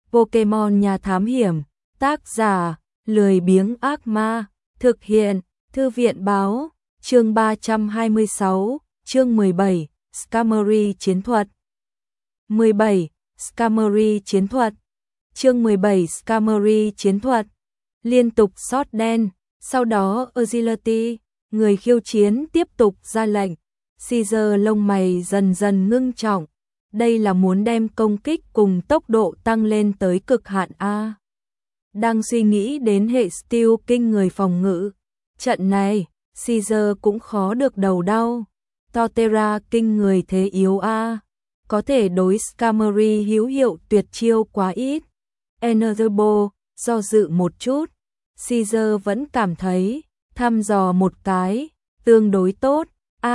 Pokemon nhà thám hiểm, tác giả, lười biếng ác ma, thực hiện, thư viện báo, chương 326, chương 17, Skarmory chiến thuật. 17. Skarmory chiến thuật. Chương 17 Skarmory chiến thuật. Liên tục shot đen, sau đó Agility, người khiêu chiến tiếp tục ra lệnh. Caesar lông mày dần dần ngưng trọng. Đây là muốn đem công kích cùng tốc độ tăng lên tới cực hạn A. Đang suy nghĩ đến hệ Steel kinh người phòng ngự. Trận này, Caesar cũng khó được đầu đau. Torterra kinh người thế yếu A. Có thể đối Skarmory hữu hiệu tuyệt chiêu quá ít. Enerbo, do dự một chút. Caesar vẫn cảm thấy, thăm dò một cái, tương đối tốt.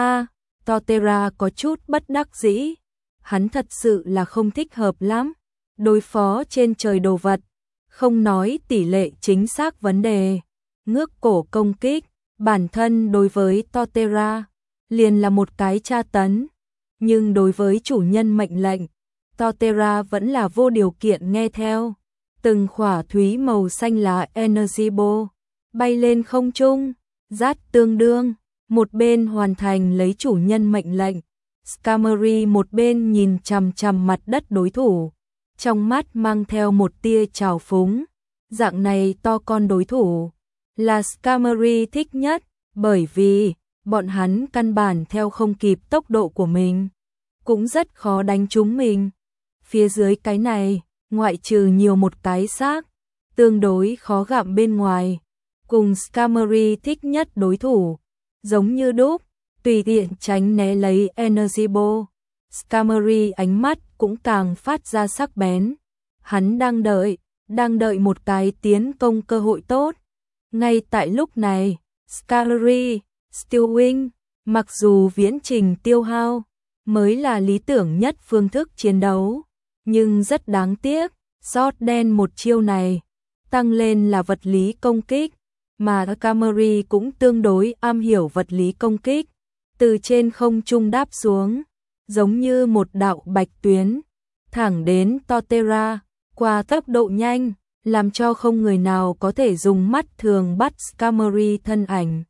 Torterra có chút bất đắc dĩ. Hắn thật sự là không thích hợp lắm. Đối phó trên trời đồ vật. Không nói tỷ lệ chính xác vấn đề. Ngước cổ công kích, bản thân đối với Torterra, liền là một cái tra tấn. Nhưng đối với chủ nhân mệnh lệnh, Torterra vẫn là vô điều kiện nghe theo. Từng khỏa thúy màu xanh lá Energy Ball bay lên không trung, rát tương đương, một bên hoàn thành lấy chủ nhân mệnh lệnh. Skarmory một bên nhìn chằm chằm mặt đất đối thủ, trong mắt mang theo một tia trào phúng. Dạng này to con đối thủ là Skarmory thích nhất, bởi vì bọn hắn căn bản theo không kịp tốc độ của mình, cũng rất khó đánh trúng mình. Phía dưới cái này, ngoại trừ nhiều một cái xác, tương đối khó gặm bên ngoài, cùng Skarmory thích nhất đối thủ, giống như đúc, tùy tiện tránh né lấy Energy Ball. Skarmory ánh mắt cũng càng phát ra sắc bén. Hắn đang đợi một cái tiến công cơ hội tốt. Ngay tại lúc này, Skarmory, Steel Wing, mặc dù viễn trình tiêu hao mới là lý tưởng nhất phương thức chiến đấu, nhưng rất đáng tiếc, shot đen một chiêu này tăng lên là vật lý công kích, mà Skarmory cũng tương đối am hiểu vật lý công kích. Từ trên không trung đáp xuống, giống như một đạo bạch tuyến, thẳng đến Torterra, qua tốc độ nhanh, làm cho không người nào có thể dùng mắt thường bắt Skarmory thân ảnh.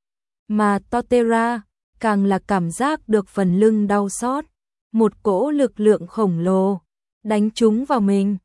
Mà Torterra càng là cảm giác được phần lưng đau xót, một cỗ lực lượng khổng lồ đánh trúng vào mình.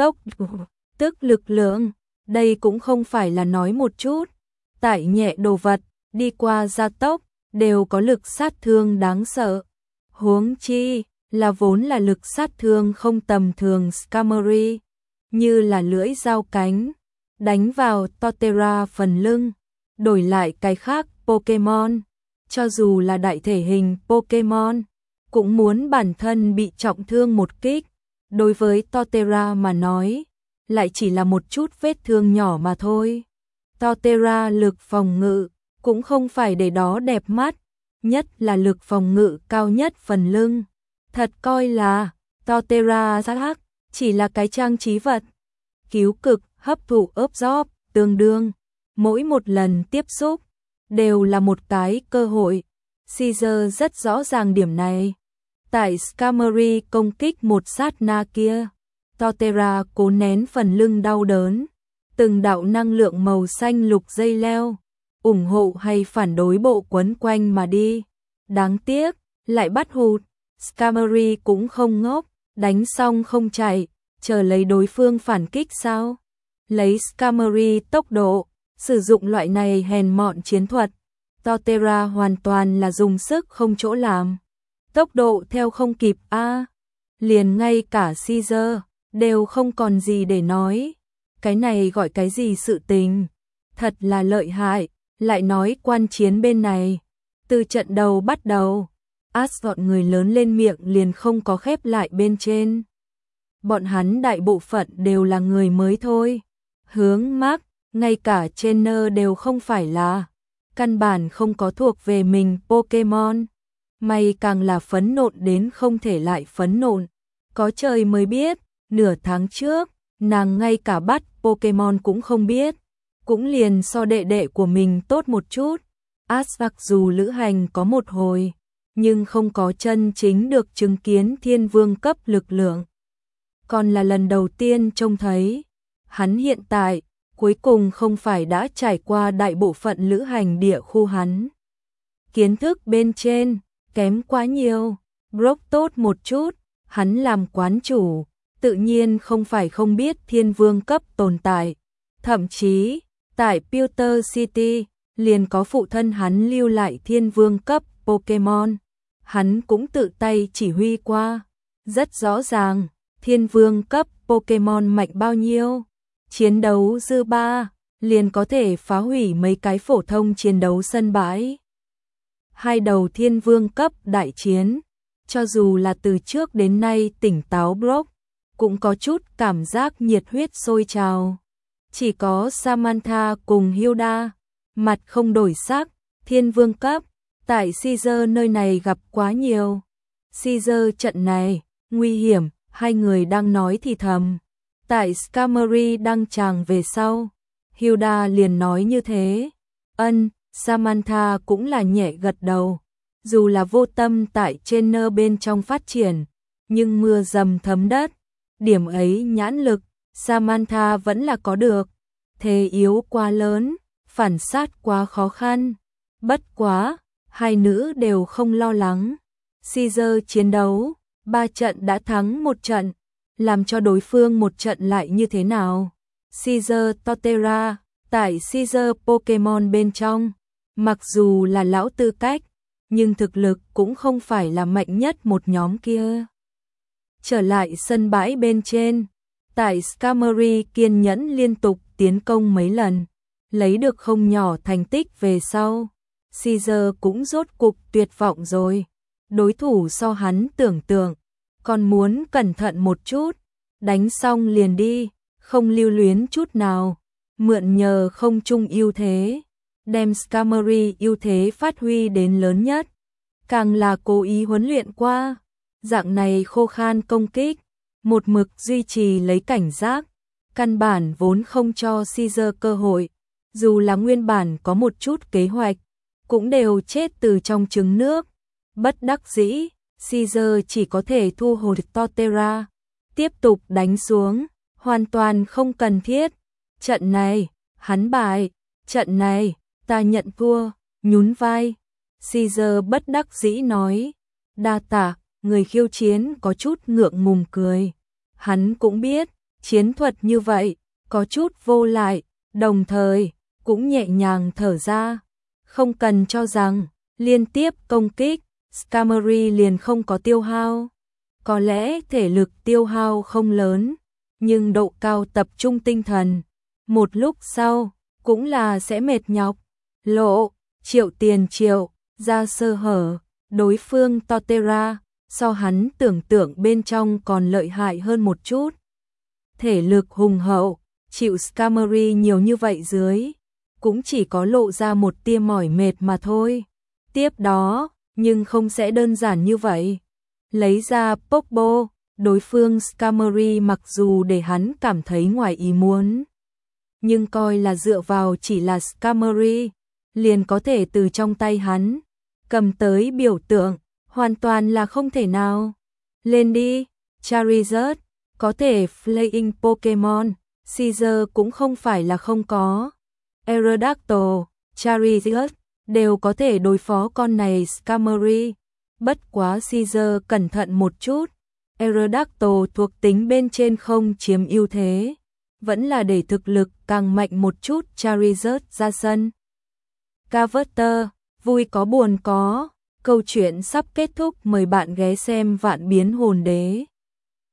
Tức lực lượng, đây cũng không phải là nói một chút, tải nhẹ đồ vật, đi qua gia tốc, đều có lực sát thương đáng sợ. Huống chi là vốn là lực sát thương không tầm thường Skarmory, như là lưỡi dao cánh, đánh vào Torterra phần lưng. Đổi lại cái khác Pokemon, cho dù là đại thể hình Pokemon, cũng muốn bản thân bị trọng thương một kích. Đối với Torterra mà nói, lại chỉ là một chút vết thương nhỏ mà thôi. Torterra lực phòng ngự cũng không phải để đó đẹp mắt, nhất là lực phòng ngự cao nhất phần lưng. Thật coi là Torterra giác chỉ là cái trang trí vật. Cứu cực, hấp thụ absorb, tương đương, mỗi một lần tiếp xúc đều là một cái cơ hội. Caesar rất rõ ràng điểm này. Tại Skarmory công kích một sát na kia, Torterra cố nén phần lưng đau đớn, từng đạo năng lượng màu xanh lục dây leo, ủng hộ hay phản đối bộ quấn quanh mà đi. Đáng tiếc, lại bắt hụt. Skarmory cũng không ngốc, đánh xong không chạy, chờ lấy đối phương phản kích sao? Lấy Skarmory tốc độ, sử dụng loại này hèn mọn chiến thuật, Torterra hoàn toàn là dùng sức không chỗ làm. Tốc độ theo không kịp liền ngay cả Caesar đều không còn gì để nói. Cái này gọi cái gì sự tình? Thật là lợi hại. Lại nói quan chiến bên này, từ trận đầu bắt đầu, Asgard người lớn lên miệng liền không có khép lại bên trên. Bọn hắn đại bộ phận đều là người mới thôi. Hướng Mark, ngay cả trainer đều không phải là, căn bản không có thuộc về mình Pokemon. May càng là phẫn nộ đến không thể lại phẫn nộ. Có trời mới biết, nửa tháng trước, nàng ngay cả bắt Pokemon cũng không biết. Cũng liền so đệ đệ của mình tốt một chút. Asgard dù lữ hành có một hồi, nhưng không có chân chính được chứng kiến thiên vương cấp lực lượng. còn là lần đầu tiên trông thấy. Hắn hiện tại, cuối cùng không phải đã trải qua đại bộ phận lữ hành địa khu hắn. Kiến thức bên trên, kém quá nhiều, Brock tốt một chút, hắn làm quán chủ, tự nhiên không phải không biết thiên vương cấp tồn tại. Thậm chí, tại Pewter City, liền có phụ thân hắn lưu lại thiên vương cấp Pokemon. Hắn cũng tự tay chỉ huy qua. Rất rõ ràng, thiên vương cấp Pokemon mạnh bao nhiêu. Chiến đấu dư ba, liền có thể phá hủy mấy cái phổ thông chiến đấu sân bãi. Hai đầu thiên vương cấp đại chiến, cho dù là từ trước đến nay tỉnh táo Brock, cũng có chút cảm giác nhiệt huyết sôi trào. Chỉ có Samantha cùng Hilda, mặt không đổi sắc, thiên vương cấp, tại Caesar nơi này gặp quá nhiều. Caesar trận này, nguy hiểm, hai người đang nói thì thầm. Tại Skarmory đăng tràng về sau, Hilda liền nói như thế. Samantha cũng là nhẹ gật đầu. Dù là vô tâm tại trainer bên trong phát triển, nhưng mưa dầm thấm đất, điểm ấy nhãn lực, Samantha vẫn là có được. Thế yếu quá lớn, phản sát quá khó khăn. Bất quá, hai nữ đều không lo lắng. Caesar chiến đấu, 3 trận đã thắng 1 trận, làm cho đối phương 1 trận lại như thế nào? Caesar Torterra, tại Caesar Pokemon bên trong, mặc dù là lão tư cách, nhưng thực lực cũng không phải là mạnh nhất một nhóm kia. Trở lại sân bãi bên trên, tại Skarmory kiên nhẫn liên tục tiến công mấy lần, lấy được không nhỏ thành tích về sau. Caesar cũng rốt cục tuyệt vọng rồi. Đối thủ so hắn tưởng tượng, còn muốn cẩn thận một chút, đánh xong liền đi, không lưu luyến chút nào, mượn nhờ không chung ưu thế, đem Skarmory ưu thế phát huy đến lớn nhất, càng là cố ý huấn luyện qua, dạng này khô khan công kích, một mực duy trì lấy cảnh giác, căn bản vốn không cho Caesar cơ hội, dù là nguyên bản có một chút kế hoạch, cũng đều chết từ trong trứng nước. Bất đắc dĩ, Caesar chỉ có thể thu hồi Torterra, tiếp tục đánh xuống, hoàn toàn không cần thiết. Trận này, hắn bại, trận này, ta nhận thua, nhún vai. Caesar bất đắc dĩ nói, đa tạ, người khiêu chiến có chút ngượng ngùng cười. Hắn cũng biết, chiến thuật như vậy, có chút vô lại, đồng thời, cũng nhẹ nhàng thở ra. Không cần cho rằng, liên tiếp công kích, Skarmory liền không có tiêu hao. Có lẽ thể lực tiêu hao không lớn, nhưng độ cao tập trung tinh thần, một lúc sau, cũng là sẽ mệt nhọc. Lộ, triệu tiền triệu, ra sơ hở, đối phương Torterra, so hắn tưởng tượng bên trong còn lợi hại hơn một chút. Thể lực hùng hậu, chịu Skarmory nhiều như vậy dưới, cũng chỉ có lộ ra một tia mỏi mệt mà thôi. Tiếp đó, nhưng không sẽ đơn giản như vậy. Lấy ra Pokeball, đối phương Skarmory mặc dù để hắn cảm thấy ngoài ý muốn, nhưng coi là dựa vào chỉ là Skarmory, liền có thể từ trong tay hắn cầm tới biểu tượng, hoàn toàn là không thể nào. Lên đi, Charizard, có thể Flying Pokemon, Caesar cũng không phải là không có. Aerodactyl, Charizard, đều có thể đối phó con này Skarmory. Bất quá Caesar cẩn thận một chút, Aerodactyl thuộc tính bên trên không chiếm ưu thế, vẫn là để thực lực càng mạnh một chút Charizard ra sân. Carverter, vui có buồn có, câu chuyện sắp kết thúc, mời bạn ghé xem Vạn Biến Hồn Đế.